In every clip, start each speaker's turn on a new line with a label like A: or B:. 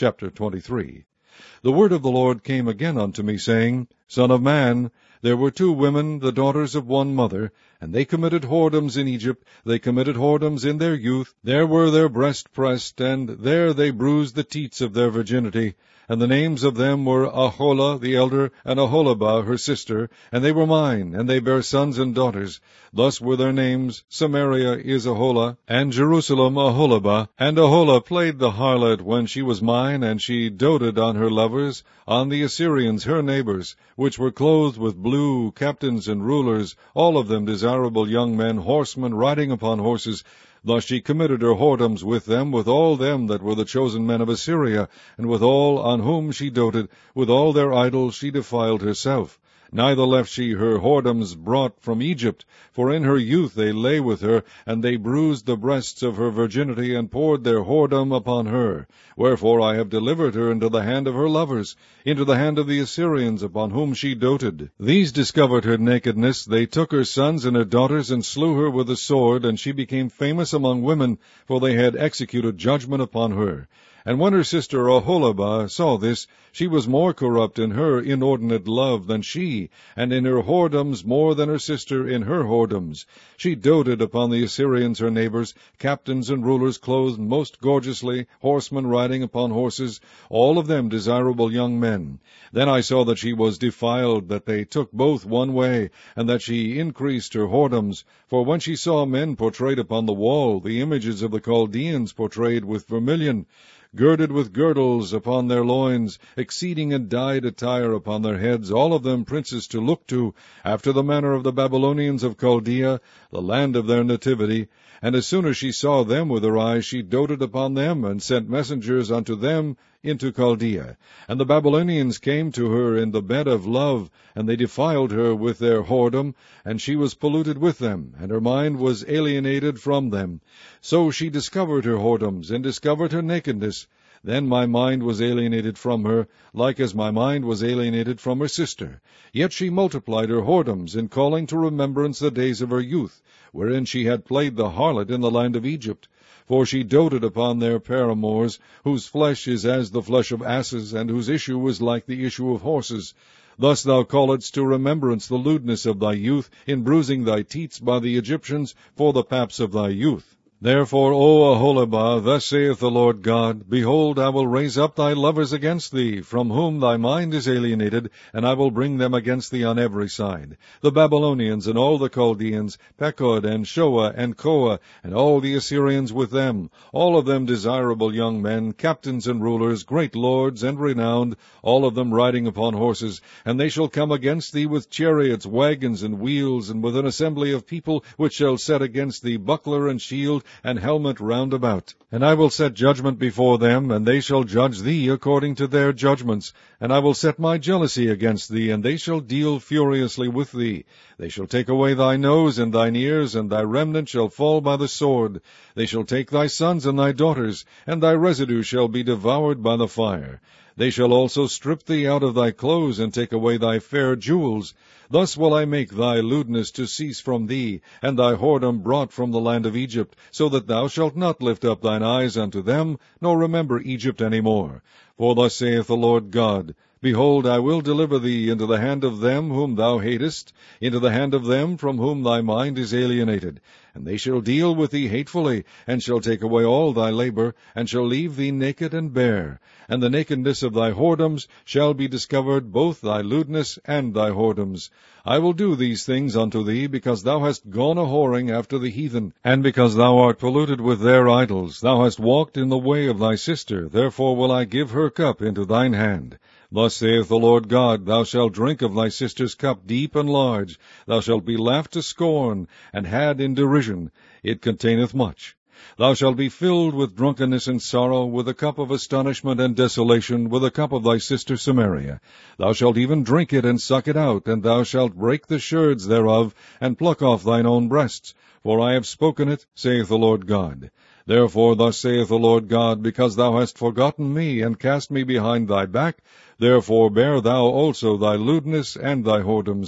A: Chapter 23. The word of the Lord came again unto me, saying, Son of man, there were 2 women, the daughters of one mother, and they committed whoredoms in Egypt, they committed whoredoms in their youth, there were their breast pressed, and there they bruised the teats of their virginity. And the names of them were Aholah the elder, and Aholibah her sister, and they were mine, and they bare sons and daughters. Thus were their names, Samaria is Aholah, and Jerusalem Aholibah. And Aholah played the harlot when she was mine, and she doted on her lovers, on the Assyrians her neighbors, which were clothed with blue, captains and rulers, all of them desirable young men, horsemen riding upon horses. Thus she committed her whoredoms with them, with all them that were the chosen men of Assyria, and with all on whom she doted, with all their idols she defiled herself. Neither left she her whoredoms brought from Egypt, for in her youth they lay with her, and they bruised the breasts of her virginity, and poured their whoredom upon her. Wherefore I have delivered her into the hand of her lovers, into the hand of the Assyrians, upon whom she doted. These discovered her nakedness, they took her sons and her daughters, and slew her with the sword, and she became famous among women, for they had executed judgment upon her. And when her sister Aholibah saw this, she was more corrupt in her inordinate love than she, and in her whoredoms more than her sister in her whoredoms. She doted upon the Assyrians her neighbors, captains and rulers clothed most gorgeously, horsemen riding upon horses, all of them desirable young men. Then I saw that she was defiled, that they took both one way, and that she increased her whoredoms. For when she saw men portrayed upon the wall, the images of the Chaldeans portrayed with vermilion, girded with girdles upon their loins, exceeding and dyed attire upon their heads, all of them princes to look to, after the manner of the Babylonians of Chaldea, the land of their nativity. And as soon as she saw them with her eyes, she doted upon them, and sent messengers unto them into Chaldea. And the Babylonians came to her in the bed of love, and they defiled her with their whoredom, and she was polluted with them, and her mind was alienated from them. So she discovered her whoredoms, and discovered her nakedness. Then my mind was alienated from her, like as my mind was alienated from her sister. Yet she multiplied her whoredoms, in calling to remembrance the days of her youth, wherein she had played the harlot in the land of Egypt. For she doted upon their paramours, whose flesh is as the flesh of asses, and whose issue is like the issue of horses. Thus thou calledst to remembrance the lewdness of thy youth, in bruising thy teats by the Egyptians for the paps of thy youth. Therefore, O Aholibah, thus saith the Lord God, Behold, I will raise up thy lovers against thee, from whom thy mind is alienated, and I will bring them against thee on every side. The Babylonians, and all the Chaldeans, Pekod, and Shoa, and Koa, and all the Assyrians with them, all of them desirable young men, captains and rulers, great lords, and renowned, all of them riding upon horses. And they shall come against thee with chariots, wagons, and wheels, and with an assembly of people, which shall set against thee buckler and shield, and helmet round about. And I will set judgment before them, and they shall judge thee according to their judgments. And I will set my jealousy against thee, and they shall deal furiously with thee. They shall take away thy nose and thine ears, and thy remnant shall fall by the sword. They shall take thy sons and thy daughters, and thy residue shall be devoured by the fire. They shall also strip thee out of thy clothes, and take away thy fair jewels. Thus will I make thy lewdness to cease from thee, and thy whoredom brought from the land of Egypt, so that thou shalt not lift up thine eyes unto them, nor remember Egypt any more. For thus saith the Lord God, Behold, I will deliver thee into the hand of them whom thou hatest, into the hand of them from whom thy mind is alienated. And they shall deal with thee hatefully, and shall take away all thy labor, and shall leave thee naked and bare. And the nakedness of thy whoredoms shall be discovered, both thy lewdness and thy whoredoms. I will do these things unto thee, because thou hast gone a whoring after the heathen, and because thou art polluted with their idols. Thou hast walked in the way of thy sister, therefore will I give her cup into thine hand. Thus saith the Lord God, Thou shalt drink of thy sister's cup deep and large. Thou shalt be laughed to scorn, and had in derision. It containeth much. Thou shalt be filled with drunkenness and sorrow, with a cup of astonishment and desolation, with a cup of thy sister Samaria. Thou shalt even drink it and suck it out, and thou shalt break the sherds thereof, and pluck off thine own breasts. For I have spoken it, saith the Lord God. Therefore thus saith the Lord God, Because thou hast forgotten me, and cast me behind thy back, therefore bear thou also thy lewdness and thy whoredoms.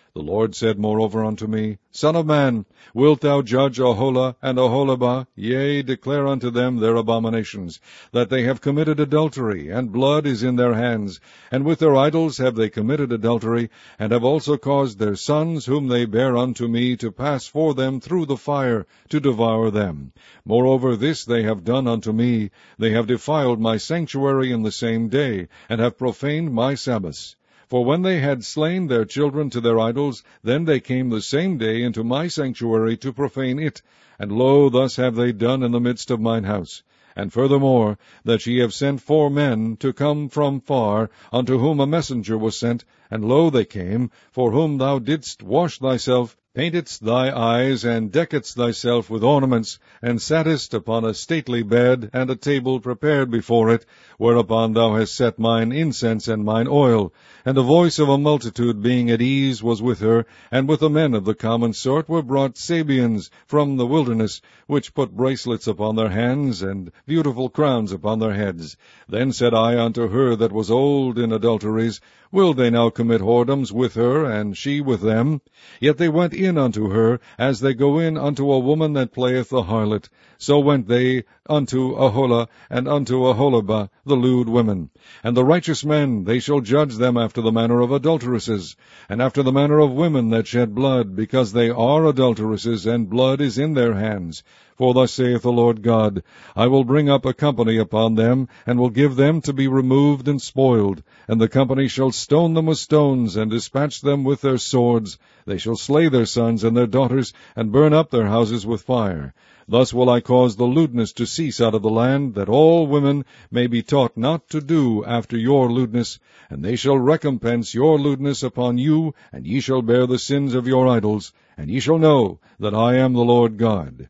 A: The Lord said moreover unto me, Son of man, wilt thou judge Aholah and Aholibah? Yea, declare unto them their abominations, that they have committed adultery, and blood is in their hands, and with their idols have they committed adultery, and have also caused their sons, whom they bear unto me, to pass for them through the fire, to devour them. Moreover, this they have done unto me, they have defiled my sanctuary in the same day, and have profaned my Sabbaths. For when they had slain their children to their idols, then they came the same day into my sanctuary to profane it. And lo, thus have they done in the midst of mine house. And furthermore, that ye have sent 4 men to come from far, unto whom a messenger was sent, and lo, they came, for whom thou didst wash thyself, paintedst thy eyes, and deckedst thyself with ornaments, and sattest upon a stately bed, and a table prepared before it, whereupon thou hast set mine incense and mine oil. And the voice of a multitude being at ease was with her, and with the men of the common sort were brought Sabeans from the wilderness, which put bracelets upon their hands, and beautiful crowns upon their heads. Then said I unto her that was old in adulteries, Will they now commit whoredoms with her, and she with them? Yet they went in unto her, as they go in unto a woman that playeth the harlot. So went they unto Aholah, and unto Aholibah, the lewd women. And the righteous men, they shall judge them after the manner of adulteresses, and after the manner of women that shed blood, because they are adulteresses, and blood is in their hands. For thus saith the Lord God, I will bring up a company upon them, and will give them to be removed and spoiled. And the company shall stone them with stones, and dispatch them with their swords. They shall slay their sons and their daughters, and burn up their houses with fire. Thus will I cause the lewdness to cease out of the land, that all women may be taught not to do after your lewdness. And they shall recompense your lewdness upon you, and ye shall bear the sins of your idols. And ye shall know that I am the Lord God.